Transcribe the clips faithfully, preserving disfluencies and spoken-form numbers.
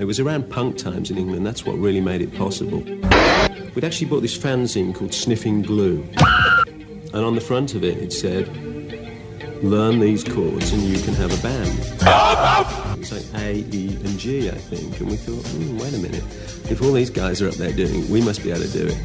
It was around punk times in England. That's what really made it possible. We'd actually bought this fanzine called Sniffing Glue. And on the front of it, it said, learn these chords and you can have a band. It was like A, E, and G, I think. And we thought, hmm, wait a minute. If all these guys are up there doing it, we must be able to do it.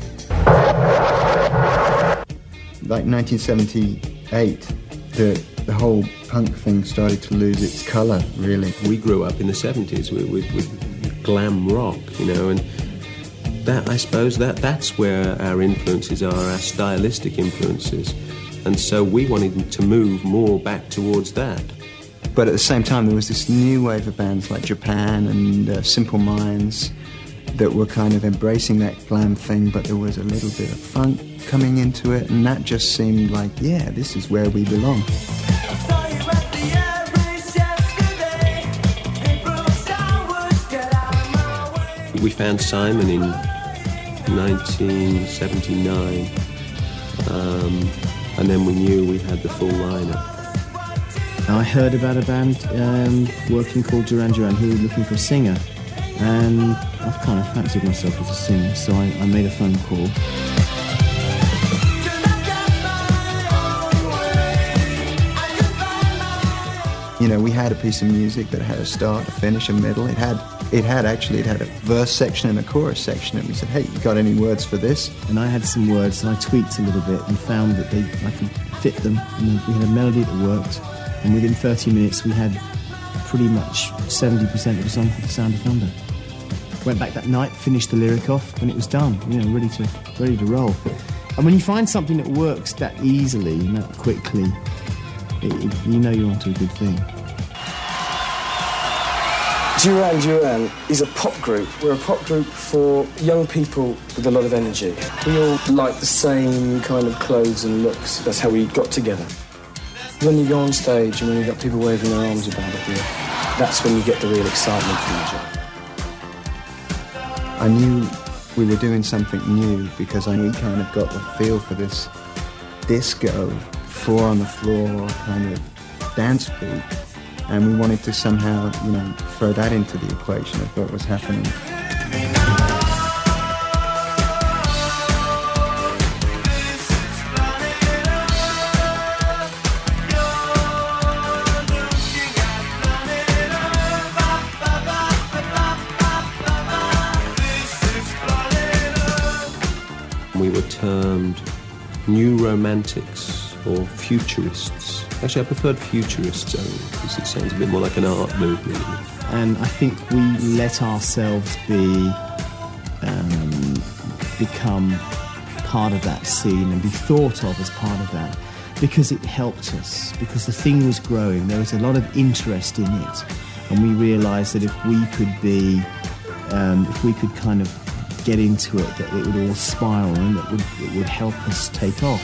Like nineteen seventy-eight, the, the whole punk thing started to lose its colour, really. We grew up in the seventies with, with, with glam rock, you know, and that, I suppose, that that's where our influences are, our stylistic influences. And so we wanted to move more back towards that. But at the same time, there was this new wave of bands like Japan and uh, Simple Minds that were kind of embracing that glam thing, but there was a little bit of funk coming into it, and that just seemed like, yeah, this is where we belong. We found Simon in nineteen seventy-nine, um, and then we knew we had the full lineup. I heard about a band um, working called Duran Duran who were looking for a singer, and I've kind of fancied myself as a singer, so I, I made a phone call. You know, we had a piece of music that had a start, a finish, a middle. It had, it had actually, it had a verse section and a chorus section. And we said, hey, you got any words for this? And I had some words, and I tweaked a little bit and found that they, I could fit them. And we had a melody that worked. And within thirty minutes, we had pretty much seventy percent of the song for The Sound of Thunder. Went back that night, finished the lyric off, and it was done. You know, ready to, ready to roll. And when you find something that works that easily and that quickly, It, it, you know you're onto a good thing. Duran Duran is a pop group. We're a pop group for young people with a lot of energy. We all like the same kind of clothes and looks. That's how we got together. When you go on stage and when you've got people waving their arms about it, that's when you get the real excitement from the job. I knew we were doing something new because I we kind of got the feel for this disco, four on the floor kind of dance beat, and we wanted to somehow, you know, throw that into the equation of what was happening. We were termed new romantics or futurists. Actually, I preferred futurists because it sounds a bit more like an art movement. And I think we let ourselves be, um, become part of that scene and be thought of as part of that because it helped us, because the thing was growing. There was a lot of interest in it, and we realised that if we could be, um, if we could kind of get into it, that it would all spiral and it would, it would help us take off.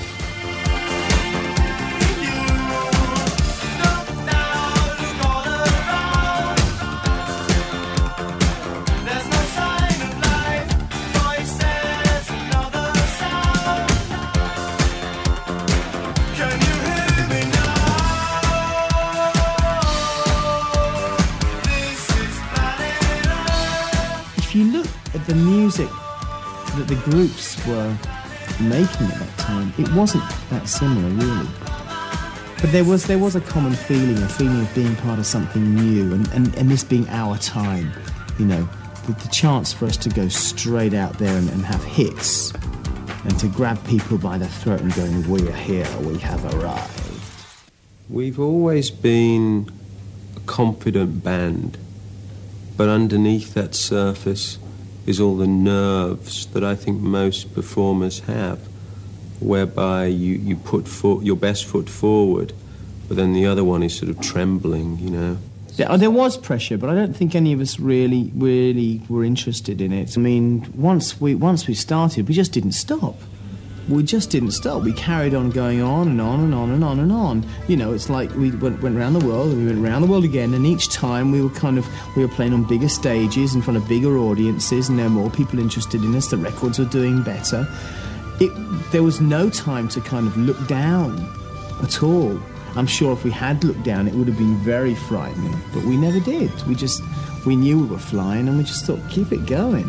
The music that the groups were making at that time, it wasn't that similar, really. But there was there was a common feeling, a feeling of being part of something new, and, and, and this being our time, you know, the, the chance for us to go straight out there and, and have hits, and to grab people by the throat and going, we're here, we have arrived. We've always been a confident band, but underneath that surface is all the nerves that I think most performers have, whereby you, you put fo- your best foot forward, but then the other one is sort of trembling, you know. There, there was pressure, but I don't think any of us really, really were interested in it. I mean, once we once we started, we just didn't stop. We just didn't stop. We carried on going on and on and on and on and on. You know, it's like we went, went around the world and we went around the world again, and each time we were kind of, we were playing on bigger stages in front of bigger audiences, and there were more people interested in us. The records were doing better. It, there was no time to kind of look down at all. I'm sure if we had looked down, it would have been very frightening, but we never did. We just, We knew we were flying, and we just thought, keep it going.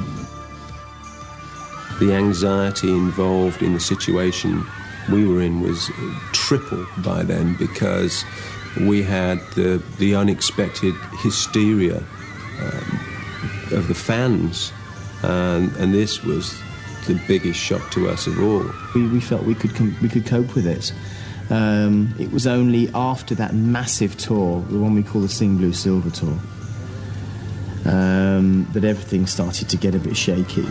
The anxiety involved in the situation we were in was triple by then, because we had the, the unexpected hysteria um, of the fans, and, and this was the biggest shock to us of all. We, we felt we could com- we could cope with it. Um, it was only after that massive tour, the one we call the Sing Blue Silver tour, um, that everything started to get a bit shaky.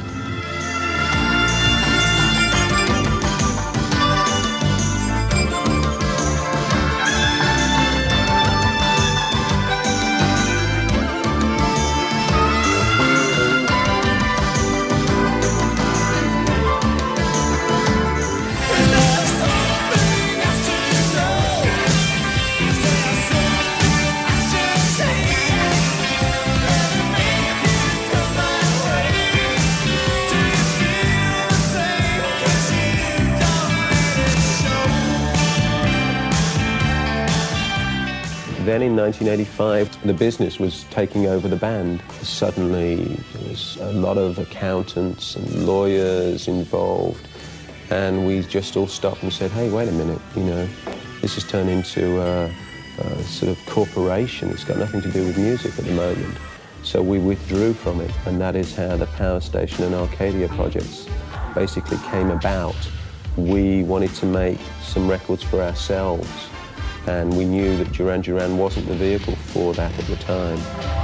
Then in nineteen eighty-five, the business was taking over the band. Suddenly, there was a lot of accountants and lawyers involved, and we just all stopped and said, hey, wait a minute, you know, this has turned into a, a sort of corporation. It's got nothing to do with music at the moment. So we withdrew from it, and that is how the Power Station and Arcadia projects basically came about. We wanted to make some records for ourselves, and we knew that Duran Duran wasn't the vehicle for that at the time.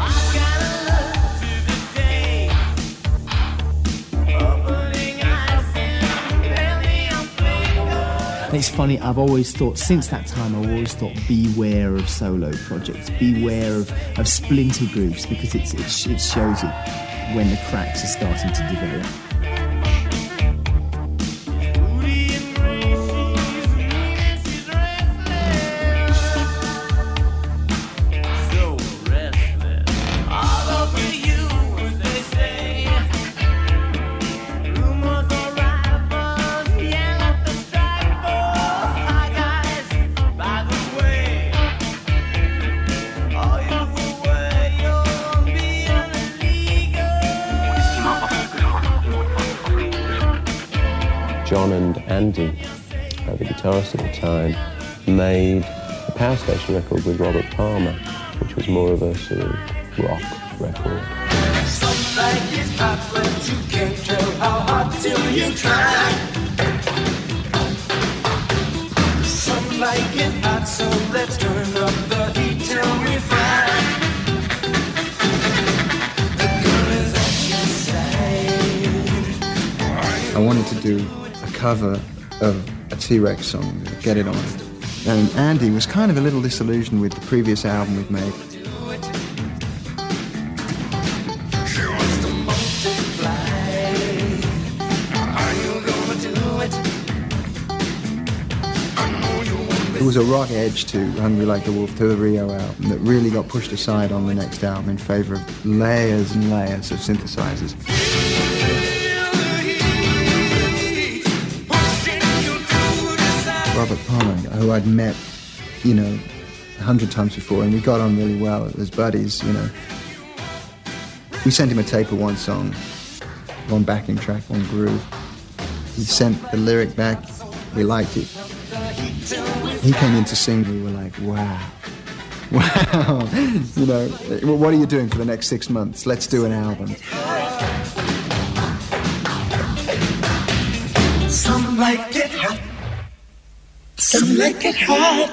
It's funny, I've always thought, since that time, I've always thought, beware of solo projects, beware of, of splinter groups, because it's, it, it shows you when the cracks are starting to develop. John and Andy, uh, the guitarist at the time, made a Power Station record with Robert Palmer, which was more of a sort of rock record. Some like it hot, but you can't tell how hot till you try. Some like it hot, so let's turn up the heat till we fry. The girl is at your side. I wanted to do a cover of a T-Rex song, Get It On. And Andy was kind of a little disillusioned with the previous album we'd made. There was a rock edge to Hungry Like the Wolf, to the Rio album, that really got pushed aside on the next album in favour of layers and layers of synthesizers. Robert Palmer, who I'd met, you know, a hundred times before, and we got on really well as buddies, you know. We sent him a tape of one song, one backing track, one groove. He sent the lyric back, we liked it. He came in to sing, we were like, wow, wow, you know, what are you doing for the next six months? Let's do an album. Some like it hot, some like it hot.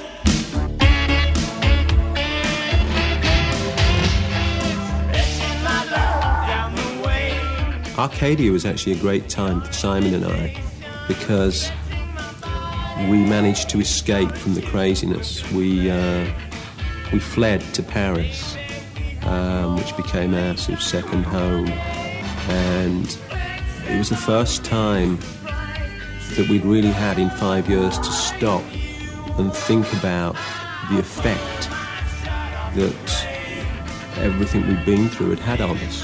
Arcadia was actually a great time for Simon and I, because we managed to escape from the craziness. We uh, we fled to Paris, um, which became our sort of second home, and it was the first time that we'd really had in five years to stop and think about the effect that everything we'd been through had had on us.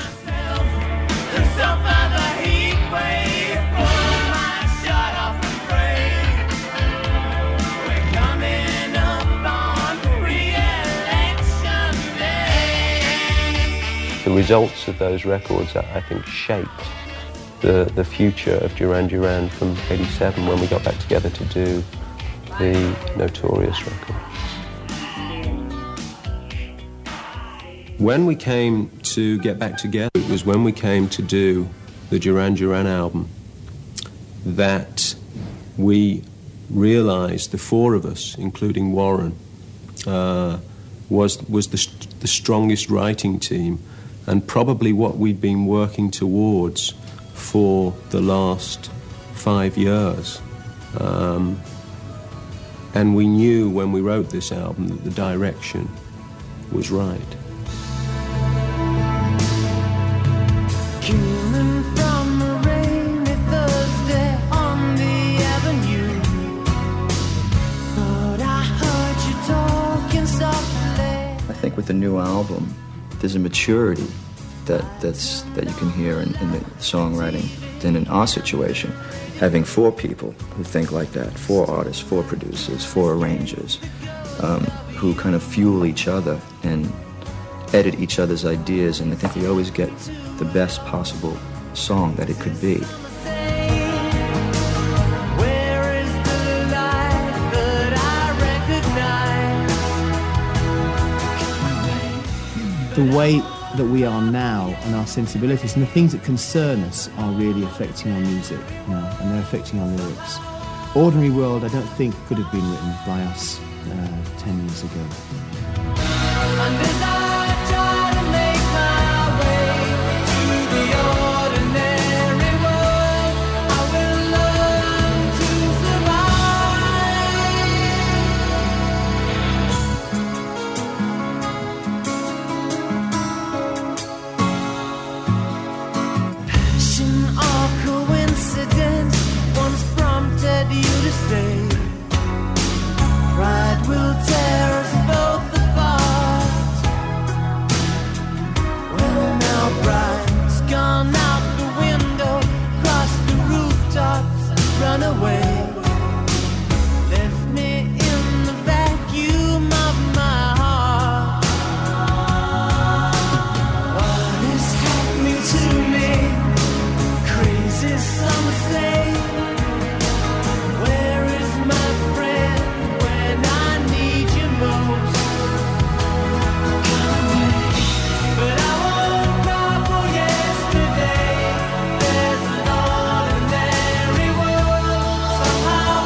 the results of those records, I think, shaped the, the future of Duran Duran from eighty-seven when we got back together to do the Notorious record. When we came to get back together, it was when we came to do the Duran Duran album that we realized, the four of us, including Warren, uh, was was the, st- the strongest writing team, and probably what we'd been working towards for the last five years. Um, and we knew when we wrote this album that the direction was right. Coming from a rainy Thursday on the avenue, thought I heard you talking softly. I think with the new album, there's a maturity that that's that you can hear in, in the songwriting than in our situation. Having four people who think like that, four artists, four producers, four arrangers, um, who kind of fuel each other and edit each other's ideas, and I think we always get the best possible song that it could be. Where is the light that I recognize? The way that we are now and our sensibilities and the things that concern us are really affecting our music now, and they're affecting our lyrics. Ordinary World, I don't think, could have been written by us uh, ten years ago. And as I try to make my way to the ordinary world, I will learn to survive. Passion or coincidence once prompted you to say, pride will tear us both apart. Well, now pride's gone out the window, crossed the rooftops and run away. Left me in the vacuum of my heart. What is happening to me? Crazy, some say. Where is my friend when I need you most? But I won't cry for yesterday. There's an ordinary world somehow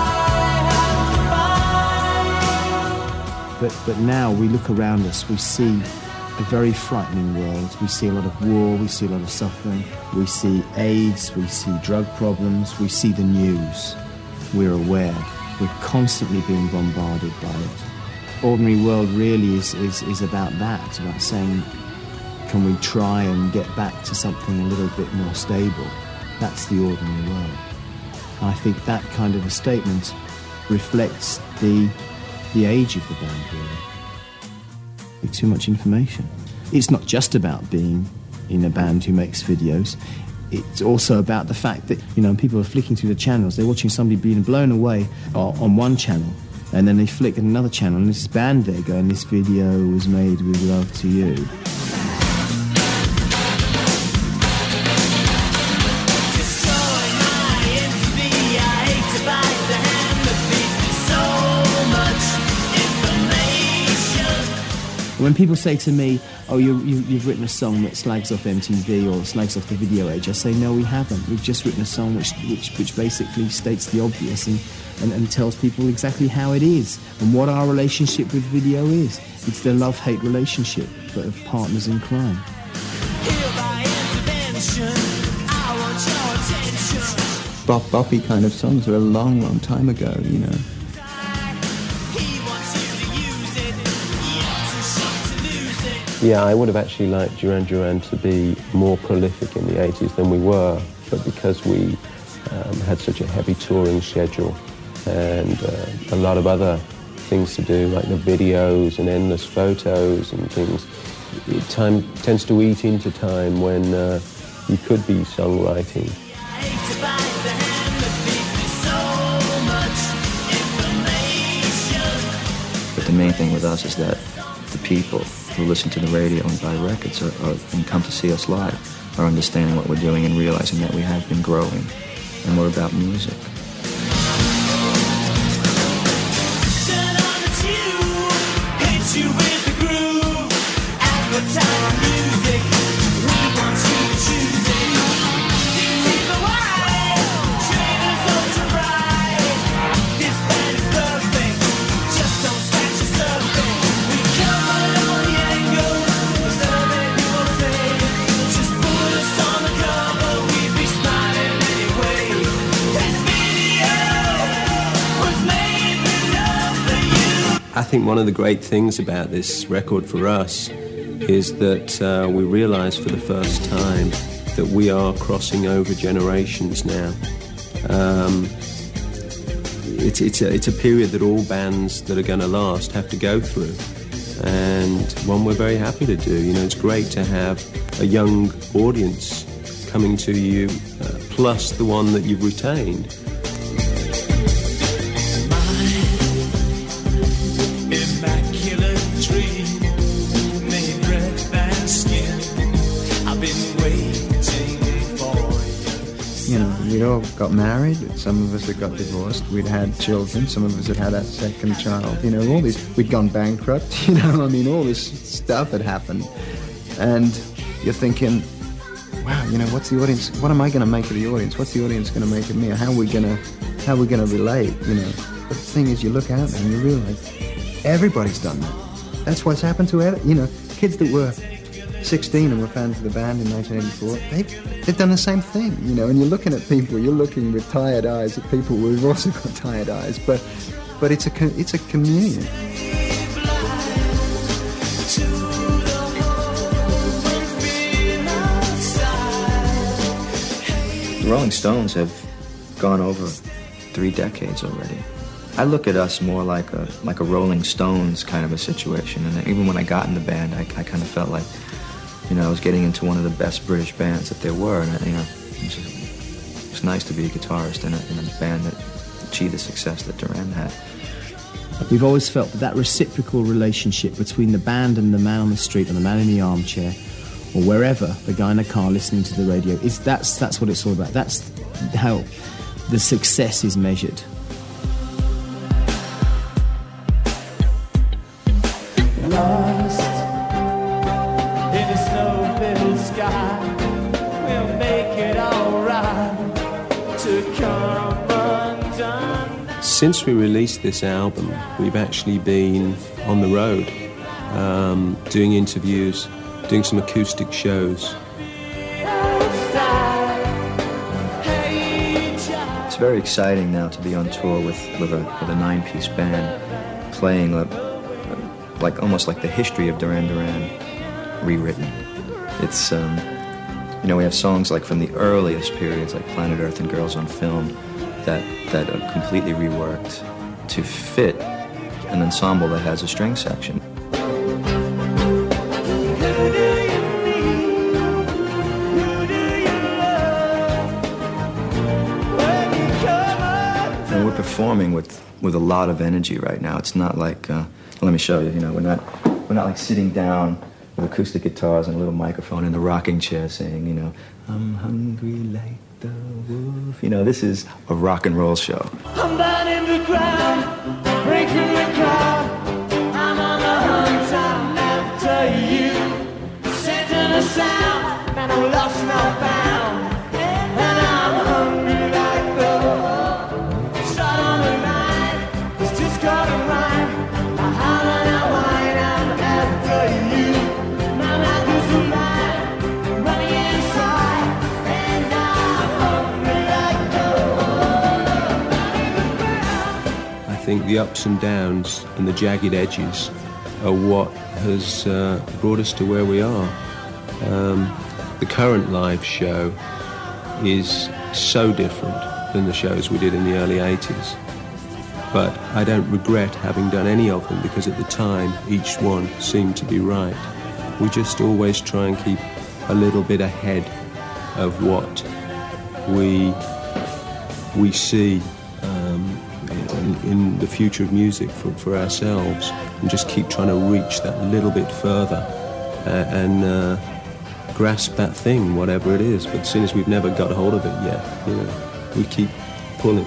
I have to find. But, but now we look around us, we see a very frightening world. We see a lot of war, we see a lot of suffering, we see AIDS, we see drug problems, we see the news. We're aware. We're constantly being bombarded by it. Ordinary World really is, is, is about that. It's about saying, can we try and get back to something a little bit more stable? That's the ordinary world. And I think that kind of a statement reflects the, the age of the band, really. Too much information. It's not just about being in a band who makes videos. It's also about the fact that, you know, people are flicking through the channels. They're watching somebody being blown away on one channel, and then they flick at another channel, and there's this band there going, this video was made with love to you. When people say to me, oh, you, you, you've written a song that slags off M T V or slags off the video age, I say, no, we haven't. We've just written a song which which, which basically states the obvious and, and, and tells people exactly how it is and what our relationship with video is. It's the love-hate relationship of partners in crime. Bop boppy kind of songs are a long, long time ago, you know. Yeah, I would have actually liked Duran Duran to be more prolific in the eighties than we were, but because we um, had such a heavy touring schedule and uh, a lot of other things to do, like the videos and endless photos and things, it time tends to eat into time when uh, you could be songwriting. But the main thing with us is that the people who listen to the radio and buy records or, or, and come to see us live are understanding what we're doing and realizing that we have been growing and we're about music. Turn on the tube, hit you with the groove, advertise music, we want you to choose it. These people wide, trainers ultra bright, this band is perfect, just don't scratch the surface. We cut all the angles, so many people say, just put us on the cover, we'd be smiling anyway. This video was made with love for you. I think one of the great things about this record for us is that uh, we realise for the first time that we are crossing over generations now. Um, it's, it's, a, it's a period that all bands that are going to last have to go through, and one we're very happy to do. You know, it's great to have a young audience coming to you, uh, plus the one that you've retained. Immaculate dream, made breath and skin. I've been waiting for you. You know, we'd all got married, some of us had got divorced, we'd had children, some of us had had a second child, you know, all this, we'd gone bankrupt, you know, I mean, all this stuff had happened. And you're thinking, wow, you know, what's the audience, what am I going to make of the audience? What's the audience going to make of me? How are we going to, how are we going to relate, you know? But the thing is, you look out there and you realize everybody's done that. That's what's happened to, you know, kids that were sixteen and were fans of the band in nineteen eighty-four, they've, they've done the same thing, you know, and you're looking at people, you're looking with tired eyes at people who've also got tired eyes, but but it's a, it's a communion. The Rolling Stones have gone over three decades already. I look at us more like a like a Rolling Stones kind of a situation, and even when I got in the band, I, I kind of felt like, you know, I was getting into one of the best British bands that there were, and you know, it was, just, it's nice to be a guitarist in a, in a band that achieved the success that Duran had. We've always felt that that reciprocal relationship between the band and the man on the street or the man in the armchair or wherever, the guy in the car listening to the radio, is that's that's what it's all about. That's how the success is measured. Lost in a snow-filled sky, we'll make it all right to come undone. Since we released this album, we've actually been on the road, um, doing interviews, doing some acoustic shows. It's very exciting now to be on tour with, with, a, with a nine-piece band, playing a, like almost like the history of Duran Duran rewritten. It's, um, you know, we have songs like from the earliest periods, like Planet Earth and Girls on Film, that, that are completely reworked to fit an ensemble that has a string section. And we're performing with, with a lot of energy right now. It's not like, uh, let me show you, you know, we're not, we're not like sitting down with acoustic guitars and a little microphone in the rocking chair saying, you know, I'm hungry like the wolf. You know, this is a rock and roll show. I'm burning the ground, breaking the crowd. I'm on the hunt, I'm after you. Setting a sound, and I'm lost, not bound. And I'm hungry like the wolf. Shot on the line, it's just caught a rhyme. I holler and I whine, I'm after you. My mouth is a line, running inside. And I'm hungry like the wolf. I think the ups and downs and the jagged edges are what has uh, brought us to where we are. Um, the current live show is so different than the shows we did in the early eighties. But I don't regret having done any of them because at the time each one seemed to be right. We just always try and keep a little bit ahead of what we we see um, in, in the future of music for, for ourselves, and just keep trying to reach that little bit further uh, and uh, grasp that thing, whatever it is. But as soon as we've never got hold of it yet, you know, we keep pulling.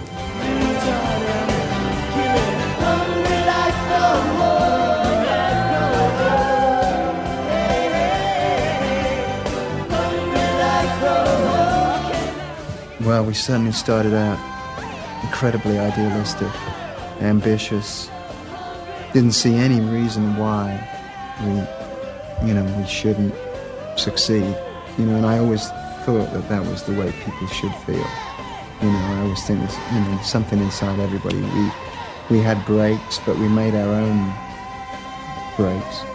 Well, we certainly started out incredibly idealistic, ambitious. Didn't see any reason why we, you know, we shouldn't succeed. You know, and I always thought that that was the way people should feel. You know, I always think there's, you know, something inside everybody. We we had breaks, but we made our own breaks.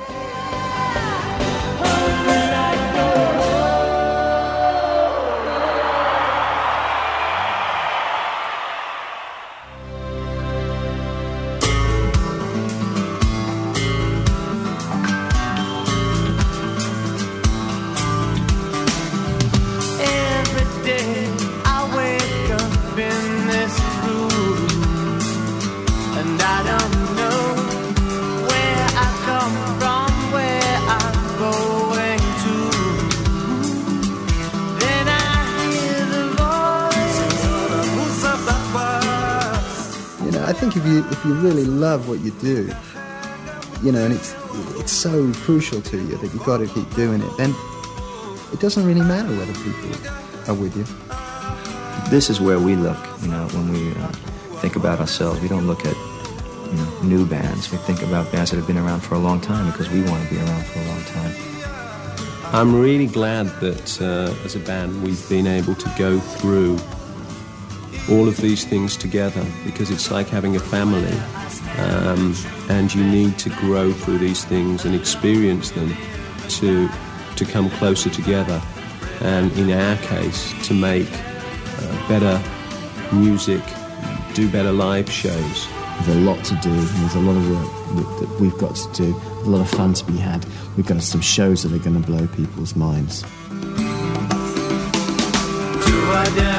If you really love what you do, you know, and it's it's so crucial to you that you've got to keep doing it, then it doesn't really matter whether people are with you. This is where we look, you know, when we uh, think about ourselves. We don't look at, you know, new bands. We think about bands that have been around for a long time because we want to be around for a long time. I'm really glad that uh, as a band we've been able to go through all of these things together, because it's like having a family, um, and you need to grow through these things and experience them to to come closer together, and in our case to make uh, better music, do better live shows. There's a lot to do, and there's a lot of work that we've got to do, a lot of fun to be had. We've got some shows that are going to blow people's minds. Do I dare